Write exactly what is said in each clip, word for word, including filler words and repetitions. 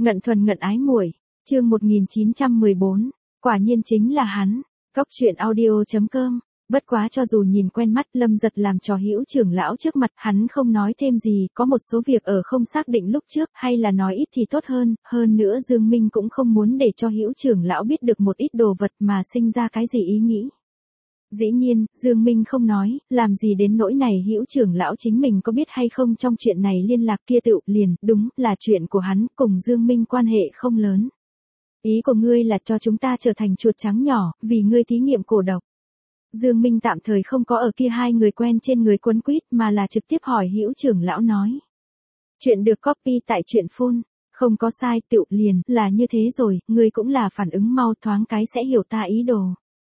Ngận thuần ngận ái muội, chương một nghìn chín trăm mười bốn, quả nhiên chính là hắn. Cóc truyện audio chấm com. Bất quá cho dù nhìn quen mắt, Lâm Giật làm trò hữu trưởng lão trước mặt, hắn không nói thêm gì, có một số việc ở không xác định lúc trước, hay là nói ít thì tốt hơn, hơn nữa Dương Minh cũng không muốn để cho hữu trưởng lão biết được một ít đồ vật mà sinh ra cái gì ý nghĩ. Dĩ nhiên, Dương Minh không nói, làm gì đến nỗi này, hữu trưởng lão chính mình có biết hay không trong chuyện này liên lạc kia tựu liền, đúng là chuyện của hắn, cùng Dương Minh quan hệ không lớn. Ý của ngươi là cho chúng ta trở thành chuột trắng nhỏ, vì ngươi thí nghiệm cổ độc. Dương Minh tạm thời không có ở kia hai người quen trên người quấn quýt mà là trực tiếp hỏi hữu trưởng lão nói. Chuyện được copy tại truyện phun, không có sai, tựu liền, là như thế rồi, ngươi cũng là phản ứng mau, thoáng cái sẽ hiểu ta ý đồ.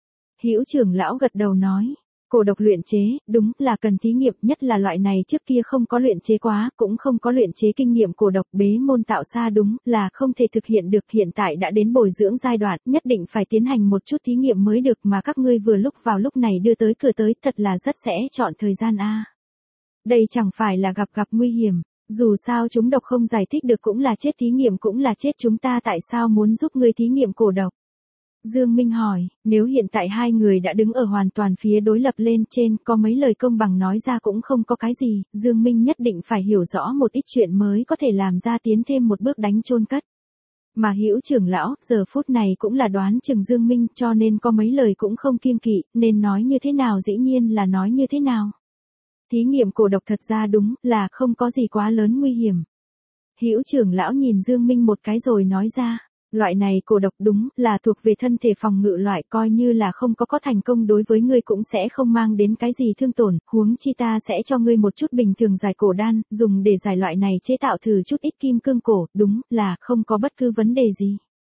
Hữu trưởng lão gật đầu nói, cổ độc luyện chế, đúng là cần thí nghiệm, nhất là loại này trước kia không có luyện chế quá, cũng không có luyện chế kinh nghiệm cổ độc, bế môn tạo ra, đúng là không thể thực hiện được, hiện tại đã đến bồi dưỡng giai đoạn, nhất định phải tiến hành một chút thí nghiệm mới được, mà các ngươi vừa lúc vào lúc này đưa tới cửa tới, thật là rất sẽ chọn thời gian a. Đây chẳng phải là gặp gặp nguy hiểm, dù sao chúng độc không giải thích được cũng là chết, thí nghiệm cũng là chết, chúng ta tại sao muốn giúp ngươi thí nghiệm cổ độc? Dương Minh hỏi, nếu hiện tại hai người đã đứng ở hoàn toàn phía đối lập lên trên, có mấy lời công bằng nói ra cũng không có cái gì, Dương Minh nhất định phải hiểu rõ một ít chuyện mới có thể làm ra tiến thêm một bước đánh chôn cất. Mà hữu trưởng lão, giờ phút này cũng là đoán chừng Dương Minh, cho nên có mấy lời cũng không kiêng kỵ, nên nói như thế nào dĩ nhiên là nói như thế nào. Thí nghiệm cổ độc thật ra đúng là không có gì quá lớn nguy hiểm. Hữu trưởng lão nhìn Dương Minh một cái rồi nói ra. Loại này cổ độc đúng là thuộc về thân thể phòng ngự loại, coi như là không có có thành công đối với ngươi cũng sẽ không mang đến cái gì thương tổn, huống chi ta sẽ cho ngươi một chút bình thường giải cổ đan, dùng để giải loại này chế tạo thử chút ít kim cương cổ, đúng là không có bất cứ vấn đề gì.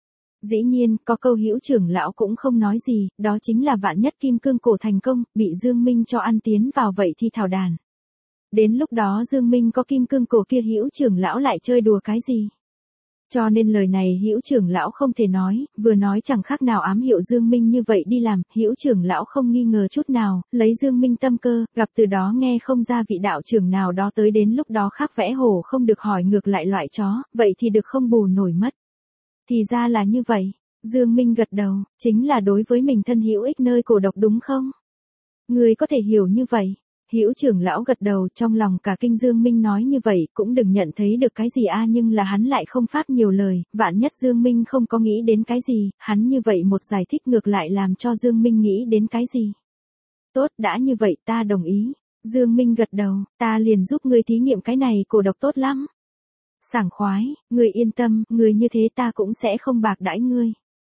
Dĩ nhiên, có câu hữu trưởng lão cũng không nói gì, đó chính là vạn nhất kim cương cổ thành công, bị Dương Minh cho ăn tiến vào vậy thì thảo đàn. Đến lúc đó Dương Minh có kim cương cổ kia, hữu trưởng lão lại chơi đùa cái gì? Cho nên lời này hữu trưởng lão không thể nói, vừa nói chẳng khác nào ám hiệu Dương Minh như vậy đi làm, hữu trưởng lão không nghi ngờ chút nào, lấy Dương Minh tâm cơ, gặp từ đó nghe không ra vị đạo trưởng nào đó tới, đến lúc đó khác vẽ hổ không được hỏi ngược lại loại chó, vậy thì được không bù nổi mất. Thì ra là như vậy, Dương Minh gật đầu, chính là đối với mình thân hữu ích nơi cổ độc đúng không? Người có thể hiểu như vậy. Hữu trưởng lão gật đầu, trong lòng cả kinh. Dương Minh nói như vậy cũng đừng nhận thấy được cái gì a, nhưng là hắn lại không pháp nhiều lời, vạn nhất Dương Minh không có nghĩ đến cái gì, hắn như vậy một giải thích ngược lại làm cho Dương Minh nghĩ đến cái gì. Tốt, đã như vậy ta đồng ý. Dương Minh gật đầu, ta liền giúp ngươi thí nghiệm cái này, cổ độc tốt lắm. Sảng khoái, ngươi yên tâm, ngươi như thế ta cũng sẽ không bạc đãi ngươi.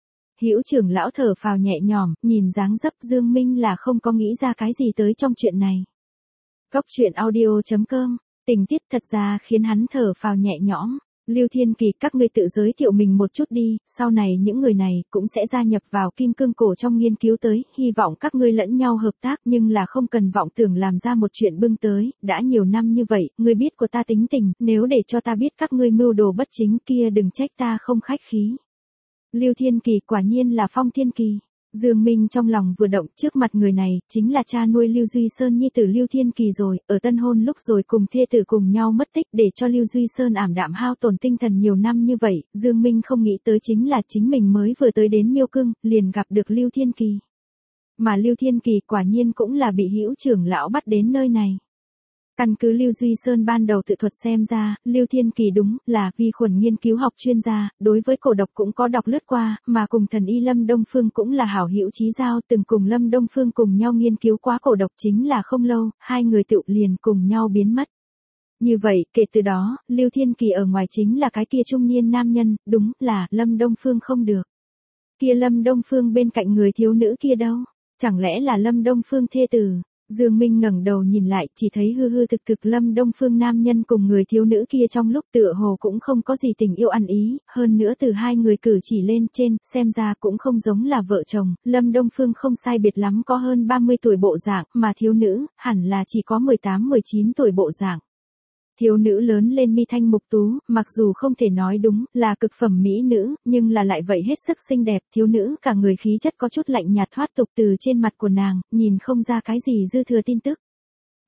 Hữu trưởng lão thở phào nhẹ nhõm, nhìn dáng dấp Dương Minh là không có nghĩ ra cái gì tới trong chuyện này. Cóc truyện audio chấm com, tình tiết thật ra khiến hắn thở phào nhẹ nhõm. Lưu Thiên Kỳ, các ngươi tự giới thiệu mình một chút đi, sau này những người này cũng sẽ gia nhập vào kim cương cổ trong nghiên cứu tới, hy vọng các ngươi lẫn nhau hợp tác, nhưng là không cần vọng tưởng làm ra một chuyện bưng tới, đã nhiều năm như vậy, ngươi biết của ta tính tình, nếu để cho ta biết các ngươi mưu đồ bất chính kia đừng trách ta không khách khí. Lưu Thiên Kỳ quả nhiên là Phong Thiên Kỳ. Dương Minh trong lòng vừa động, trước mặt người này, chính là cha nuôi Lưu Duy Sơn nhi tử Lưu Thiên Kỳ rồi, ở tân hôn lúc rồi cùng thê tử cùng nhau mất tích, để cho Lưu Duy Sơn ảm đạm hao tổn tinh thần nhiều năm như vậy, Dương Minh không nghĩ tới chính là chính mình mới vừa tới đến Miêu Cương, liền gặp được Lưu Thiên Kỳ. Mà Lưu Thiên Kỳ quả nhiên cũng là bị hữu trưởng lão bắt đến nơi này. Căn cứ Lưu Duy Sơn ban đầu tự thuật xem ra, Lưu Thiên Kỳ đúng là vi khuẩn nghiên cứu học chuyên gia, đối với cổ độc cũng có đọc lướt qua, mà cùng thần y Lâm Đông Phương cũng là hảo hữu chí giao, từng cùng Lâm Đông Phương cùng nhau nghiên cứu quá cổ độc, chính là không lâu, hai người tự liền cùng nhau biến mất. Như vậy, kể từ đó, Lưu Thiên Kỳ ở ngoài chính là cái kia trung niên nam nhân, đúng là Lâm Đông Phương không được. Kia Lâm Đông Phương bên cạnh người thiếu nữ kia đâu? Chẳng lẽ là Lâm Đông Phương thê tử? Dương Minh ngẩng đầu nhìn lại, chỉ thấy hư hư thực thực Lâm Đông Phương nam nhân cùng người thiếu nữ kia trong lúc tựa hồ cũng không có gì tình yêu ăn ý, hơn nữa từ hai người cử chỉ lên trên, xem ra cũng không giống là vợ chồng, Lâm Đông Phương không sai biệt lắm có hơn ba mươi tuổi bộ dạng, mà thiếu nữ, hẳn là chỉ có mười tám mười chín tuổi bộ dạng. Thiếu nữ lớn lên mi thanh mục tú, mặc dù không thể nói đúng là cực phẩm mỹ nữ, nhưng là lại vậy hết sức xinh đẹp, thiếu nữ cả người khí chất có chút lạnh nhạt thoát tục từ trên mặt của nàng, nhìn không ra cái gì dư thừa tin tức.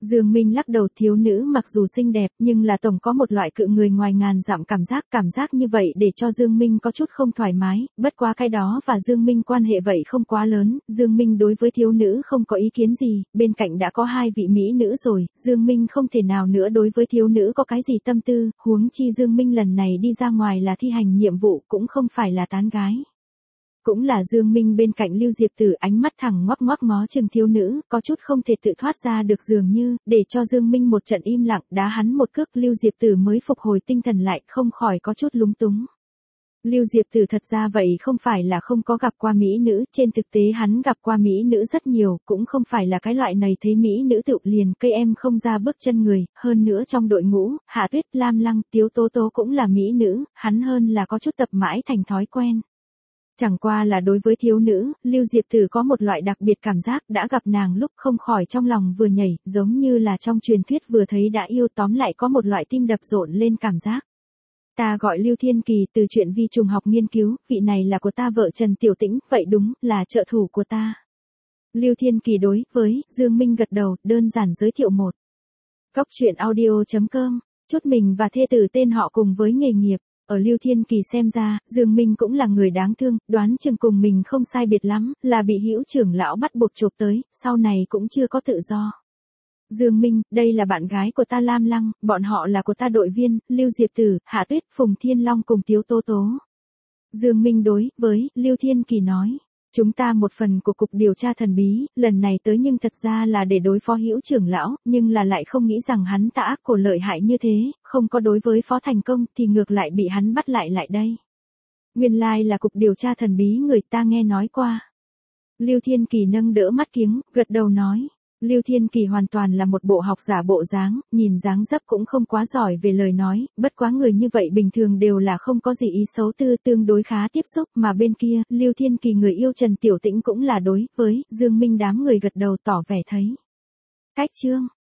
Dương Minh lắc đầu, thiếu nữ mặc dù xinh đẹp nhưng là tổng có một loại cự người ngoài ngàn dặm cảm giác, cảm giác như vậy để cho Dương Minh có chút không thoải mái, bất quá cái đó và Dương Minh quan hệ vậy không quá lớn, Dương Minh đối với thiếu nữ không có ý kiến gì, bên cạnh đã có hai vị mỹ nữ rồi, Dương Minh không thể nào nữa đối với thiếu nữ có cái gì tâm tư, huống chi Dương Minh lần này đi ra ngoài là thi hành nhiệm vụ cũng không phải là tán gái. Cũng là Dương Minh bên cạnh Lưu Diệp Tử ánh mắt thẳng ngoắc ngoắc ngó chừng thiếu nữ, có chút không thể tự thoát ra được dường như, để cho Dương Minh một trận im lặng đá hắn một cước, Lưu Diệp Tử mới phục hồi tinh thần lại, không khỏi có chút lúng túng. Lưu Diệp Tử thật ra vậy không phải là không có gặp qua mỹ nữ, trên thực tế hắn gặp qua mỹ nữ rất nhiều, cũng không phải là cái loại này thấy mỹ nữ tự liền cây em không ra bước chân người, hơn nữa trong đội ngũ, Hạ Tuyết, Lam Lăng, Tiếu Tố Tố cũng là mỹ nữ, hắn hơn là có chút tập mãi thành thói quen. Chẳng qua là đối với thiếu nữ, Lưu Diệp Tử có một loại đặc biệt cảm giác, đã gặp nàng lúc không khỏi trong lòng vừa nhảy, giống như là trong truyền thuyết vừa thấy đã yêu, tóm lại có một loại tim đập rộn lên cảm giác. Ta gọi Lưu Thiên Kỳ, từ chuyện vi trùng học nghiên cứu, vị này là của ta vợ Trần Tiểu Tĩnh, vậy đúng, là trợ thủ của ta. Lưu Thiên Kỳ đối với Dương Minh gật đầu, đơn giản giới thiệu một. Cóc truyện audio chấm com, chút mình và thê tử tên họ cùng với nghề nghiệp. Ở Lưu Thiên Kỳ xem ra, Dương Minh cũng là người đáng thương, đoán chừng cùng mình không sai biệt lắm, là bị Hữu trưởng lão bắt buộc chộp tới, sau này cũng chưa có tự do. Dương Minh, đây là bạn gái của ta Lam Lăng, bọn họ là của ta đội viên, Lưu Diệp Tử, Hạ Tuyết, Phùng Thiên Long cùng Tiếu Tố Tố. Dương Minh đối với Lưu Thiên Kỳ nói. Chúng ta một phần của cục điều tra thần bí, lần này tới nhưng thật ra là để đối phó Hữu trưởng lão, nhưng là lại không nghĩ rằng hắn ta ác cổ lợi hại như thế, không có đối với phó thành công thì ngược lại bị hắn bắt lại lại đây. Nguyên lai là cục điều tra thần bí người ta nghe nói qua. Lưu Thiên Kỳ nâng đỡ mắt kiếng, gật đầu nói. Lưu Thiên Kỳ hoàn toàn là một bộ học giả bộ dáng, nhìn dáng dấp cũng không quá giỏi về lời nói, bất quá người như vậy bình thường đều là không có gì ý xấu tư, tương đối khá tiếp xúc, mà bên kia, Lưu Thiên Kỳ người yêu Trần Tiểu Tĩnh cũng là đối với Dương Minh, đám người gật đầu tỏ vẻ thấy. Cách chương